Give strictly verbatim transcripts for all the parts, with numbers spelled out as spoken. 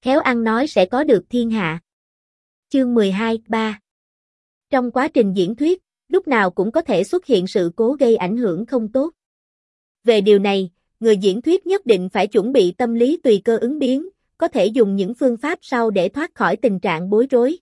khéo ăn nói sẽ có được thiên hạ. Chương mười hai, ba. Trong quá trình diễn thuyết, lúc nào cũng có thể xuất hiện sự cố gây ảnh hưởng không tốt. Về điều này, người diễn thuyết nhất định phải chuẩn bị tâm lý tùy cơ ứng biến, có thể dùng những phương pháp sau để thoát khỏi tình trạng bối rối.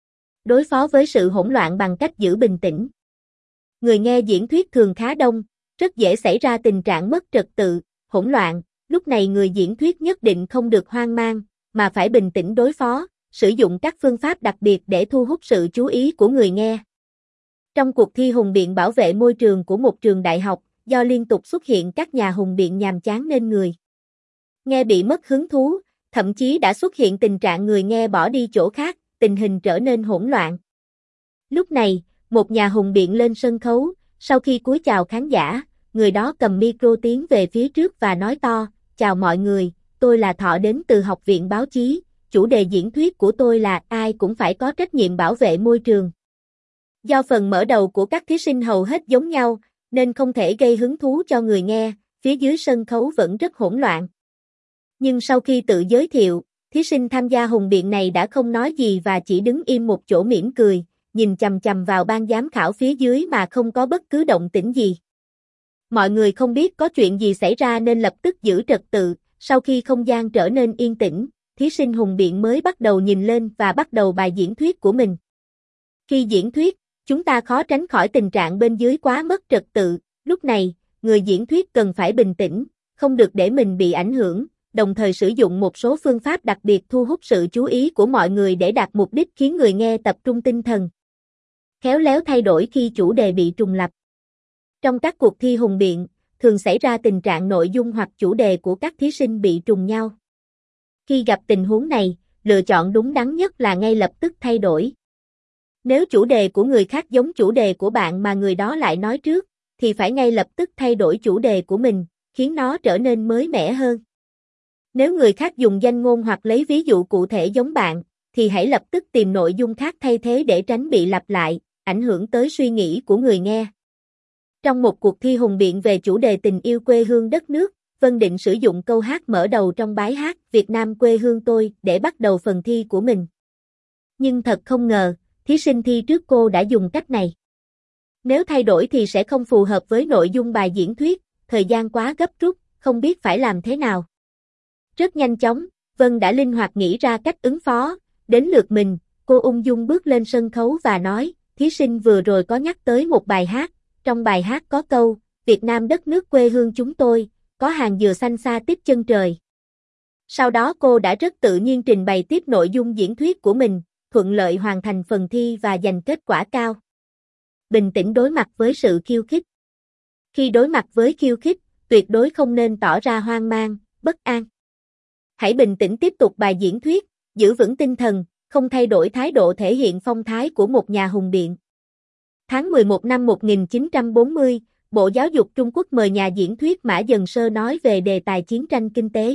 Đối phó với sự hỗn loạn bằng cách giữ bình tĩnh. Người nghe diễn thuyết thường khá đông, rất dễ xảy ra tình trạng mất trật tự, hỗn loạn, lúc này người diễn thuyết nhất định không được hoang mang, mà phải bình tĩnh đối phó, sử dụng các phương pháp đặc biệt để thu hút sự chú ý của người nghe. Trong cuộc thi hùng biện bảo vệ môi trường của một trường đại học, do liên tục xuất hiện các nhà hùng biện nhàm chán nên người nghe bị mất hứng thú, thậm chí đã xuất hiện tình trạng người nghe bỏ đi chỗ khác, tình hình trở nên hỗn loạn. Lúc này, một nhà hùng biện lên sân khấu, sau khi cúi chào khán giả, người đó cầm micro tiến về phía trước và nói to, chào mọi người, tôi là Thọ đến từ Học viện Báo chí, chủ đề diễn thuyết của tôi là ai cũng phải có trách nhiệm bảo vệ môi trường. Do phần mở đầu của các thí sinh hầu hết giống nhau, nên không thể gây hứng thú cho người nghe, phía dưới sân khấu vẫn rất hỗn loạn. Nhưng sau khi tự giới thiệu, thí sinh tham gia hùng biện này đã không nói gì và chỉ đứng im một chỗ mỉm cười, nhìn chằm chằm vào ban giám khảo phía dưới mà không có bất cứ động tĩnh gì. Mọi người không biết có chuyện gì xảy ra nên lập tức giữ trật tự, sau khi không gian trở nên yên tĩnh, thí sinh hùng biện mới bắt đầu nhìn lên và bắt đầu bài diễn thuyết của mình. Khi diễn thuyết, chúng ta khó tránh khỏi tình trạng bên dưới quá mất trật tự, lúc này, người diễn thuyết cần phải bình tĩnh, không được để mình bị ảnh hưởng, đồng thời sử dụng một số phương pháp đặc biệt thu hút sự chú ý của mọi người để đạt mục đích khiến người nghe tập trung tinh thần. Khéo léo thay đổi khi chủ đề bị trùng lặp. Trong các cuộc thi hùng biện, thường xảy ra tình trạng nội dung hoặc chủ đề của các thí sinh bị trùng nhau. Khi gặp tình huống này, lựa chọn đúng đắn nhất là ngay lập tức thay đổi. Nếu chủ đề của người khác giống chủ đề của bạn mà người đó lại nói trước, thì phải ngay lập tức thay đổi chủ đề của mình, khiến nó trở nên mới mẻ hơn. Nếu người khác dùng danh ngôn hoặc lấy ví dụ cụ thể giống bạn, thì hãy lập tức tìm nội dung khác thay thế để tránh bị lặp lại, ảnh hưởng tới suy nghĩ của người nghe. Trong một cuộc thi hùng biện về chủ đề tình yêu quê hương đất nước, Vân định sử dụng câu hát mở đầu trong bài hát Việt Nam quê hương tôi để bắt đầu phần thi của mình. Nhưng thật không ngờ, thí sinh thi trước cô đã dùng cách này. Nếu thay đổi thì sẽ không phù hợp với nội dung bài diễn thuyết, thời gian quá gấp rút, không biết phải làm thế nào. Rất nhanh chóng, Vân đã linh hoạt nghĩ ra cách ứng phó, đến lượt mình, cô ung dung bước lên sân khấu và nói, thí sinh vừa rồi có nhắc tới một bài hát, trong bài hát có câu, Việt Nam đất nước quê hương chúng tôi, có hàng dừa xanh xa tít chân trời. Sau đó cô đã rất tự nhiên trình bày tiếp nội dung diễn thuyết của mình, thuận lợi hoàn thành phần thi và giành kết quả cao. Bình tĩnh đối mặt với sự khiêu khích. Khi đối mặt với khiêu khích, tuyệt đối không nên tỏ ra hoang mang, bất an. Hãy bình tĩnh tiếp tục bài diễn thuyết, giữ vững tinh thần, không thay đổi thái độ thể hiện phong thái của một nhà hùng biện. Tháng mười một năm một nghìn chín trăm bốn mươi, Bộ Giáo dục Trung Quốc mời nhà diễn thuyết Mã Dần Sơ nói về đề tài chiến tranh kinh tế.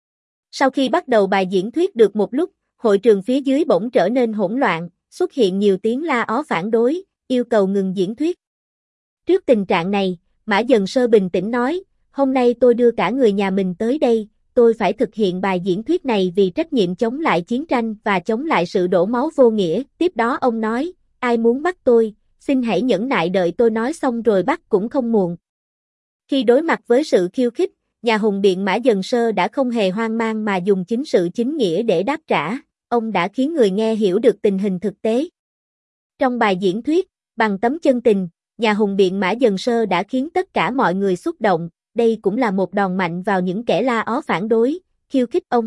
Sau khi bắt đầu bài diễn thuyết được một lúc, hội trường phía dưới bỗng trở nên hỗn loạn, xuất hiện nhiều tiếng la ó phản đối, yêu cầu ngừng diễn thuyết. Trước tình trạng này, Mã Dần Sơ bình tĩnh nói, hôm nay tôi đưa cả người nhà mình tới đây, tôi phải thực hiện bài diễn thuyết này vì trách nhiệm chống lại chiến tranh và chống lại sự đổ máu vô nghĩa. Tiếp đó ông nói, ai muốn bắt tôi, xin hãy nhẫn nại đợi tôi nói xong rồi bắt cũng không muộn. Khi đối mặt với sự khiêu khích, nhà hùng biện Mã Dần Sơ đã không hề hoang mang mà dùng chính sự chính nghĩa để đáp trả, ông đã khiến người nghe hiểu được tình hình thực tế. Trong bài diễn thuyết, bằng tấm chân tình, nhà hùng biện Mã Dần Sơ đã khiến tất cả mọi người xúc động, đây cũng là một đòn mạnh vào những kẻ la ó phản đối, khiêu khích ông.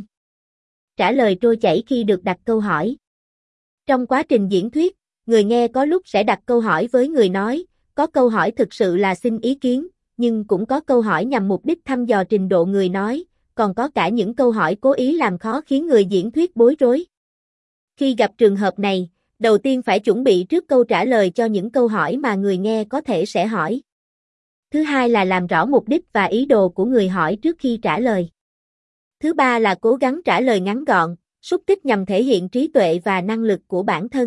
Trả lời trôi chảy khi được đặt câu hỏi. Trong quá trình diễn thuyết, người nghe có lúc sẽ đặt câu hỏi với người nói, có câu hỏi thực sự là xin ý kiến, nhưng cũng có câu hỏi nhằm mục đích thăm dò trình độ người nói, còn có cả những câu hỏi cố ý làm khó khiến người diễn thuyết bối rối. Khi gặp trường hợp này, đầu tiên phải chuẩn bị trước câu trả lời cho những câu hỏi mà người nghe có thể sẽ hỏi. Thứ hai là làm rõ mục đích và ý đồ của người hỏi trước khi trả lời. Thứ ba là cố gắng trả lời ngắn gọn, xúc tích nhằm thể hiện trí tuệ và năng lực của bản thân.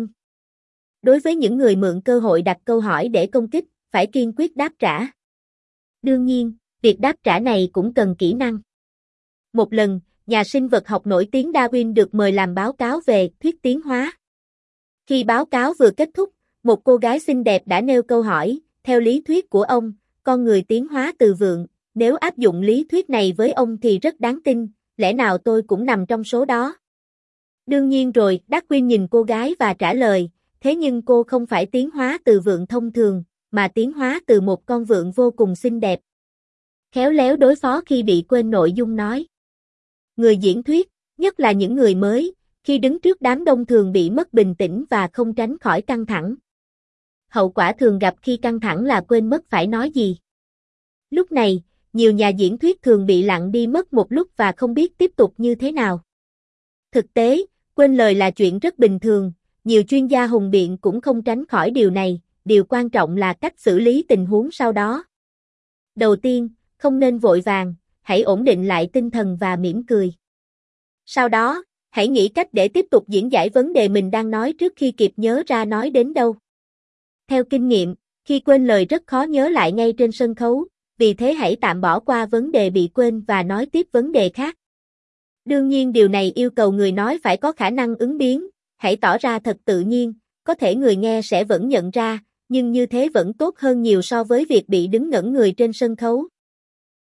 Đối với những người mượn cơ hội đặt câu hỏi để công kích, phải kiên quyết đáp trả. Đương nhiên, việc đáp trả này cũng cần kỹ năng. Một lần, nhà sinh vật học nổi tiếng Darwin được mời làm báo cáo về thuyết tiến hóa. Khi báo cáo vừa kết thúc, một cô gái xinh đẹp đã nêu câu hỏi, theo lý thuyết của ông, con người tiến hóa từ vượn, nếu áp dụng lý thuyết này với ông thì rất đáng tin, lẽ nào tôi cũng nằm trong số đó? Đương nhiên rồi, Darwin nhìn cô gái và trả lời, thế nhưng cô không phải tiến hóa từ vượn thông thường, mà tiến hóa từ một con vượn vô cùng xinh đẹp. Khéo léo đối phó khi bị quên nội dung nói. Người diễn thuyết, nhất là những người mới, khi đứng trước đám đông thường bị mất bình tĩnh và không tránh khỏi căng thẳng. Hậu quả thường gặp khi căng thẳng là quên mất phải nói gì. Lúc này, nhiều nhà diễn thuyết thường bị lặng đi mất một lúc và không biết tiếp tục như thế nào. Thực tế, quên lời là chuyện rất bình thường, nhiều chuyên gia hùng biện cũng không tránh khỏi điều này, điều quan trọng là cách xử lý tình huống sau đó. Đầu tiên, không nên vội vàng, hãy ổn định lại tinh thần và mỉm cười. Sau đó, hãy nghĩ cách để tiếp tục diễn giải vấn đề mình đang nói trước khi kịp nhớ ra nói đến đâu. Theo kinh nghiệm, khi quên lời rất khó nhớ lại ngay trên sân khấu, vì thế hãy tạm bỏ qua vấn đề bị quên và nói tiếp vấn đề khác. Đương nhiên điều này yêu cầu người nói phải có khả năng ứng biến, hãy tỏ ra thật tự nhiên, có thể người nghe sẽ vẫn nhận ra, nhưng như thế vẫn tốt hơn nhiều so với việc bị đứng ngẩn người trên sân khấu.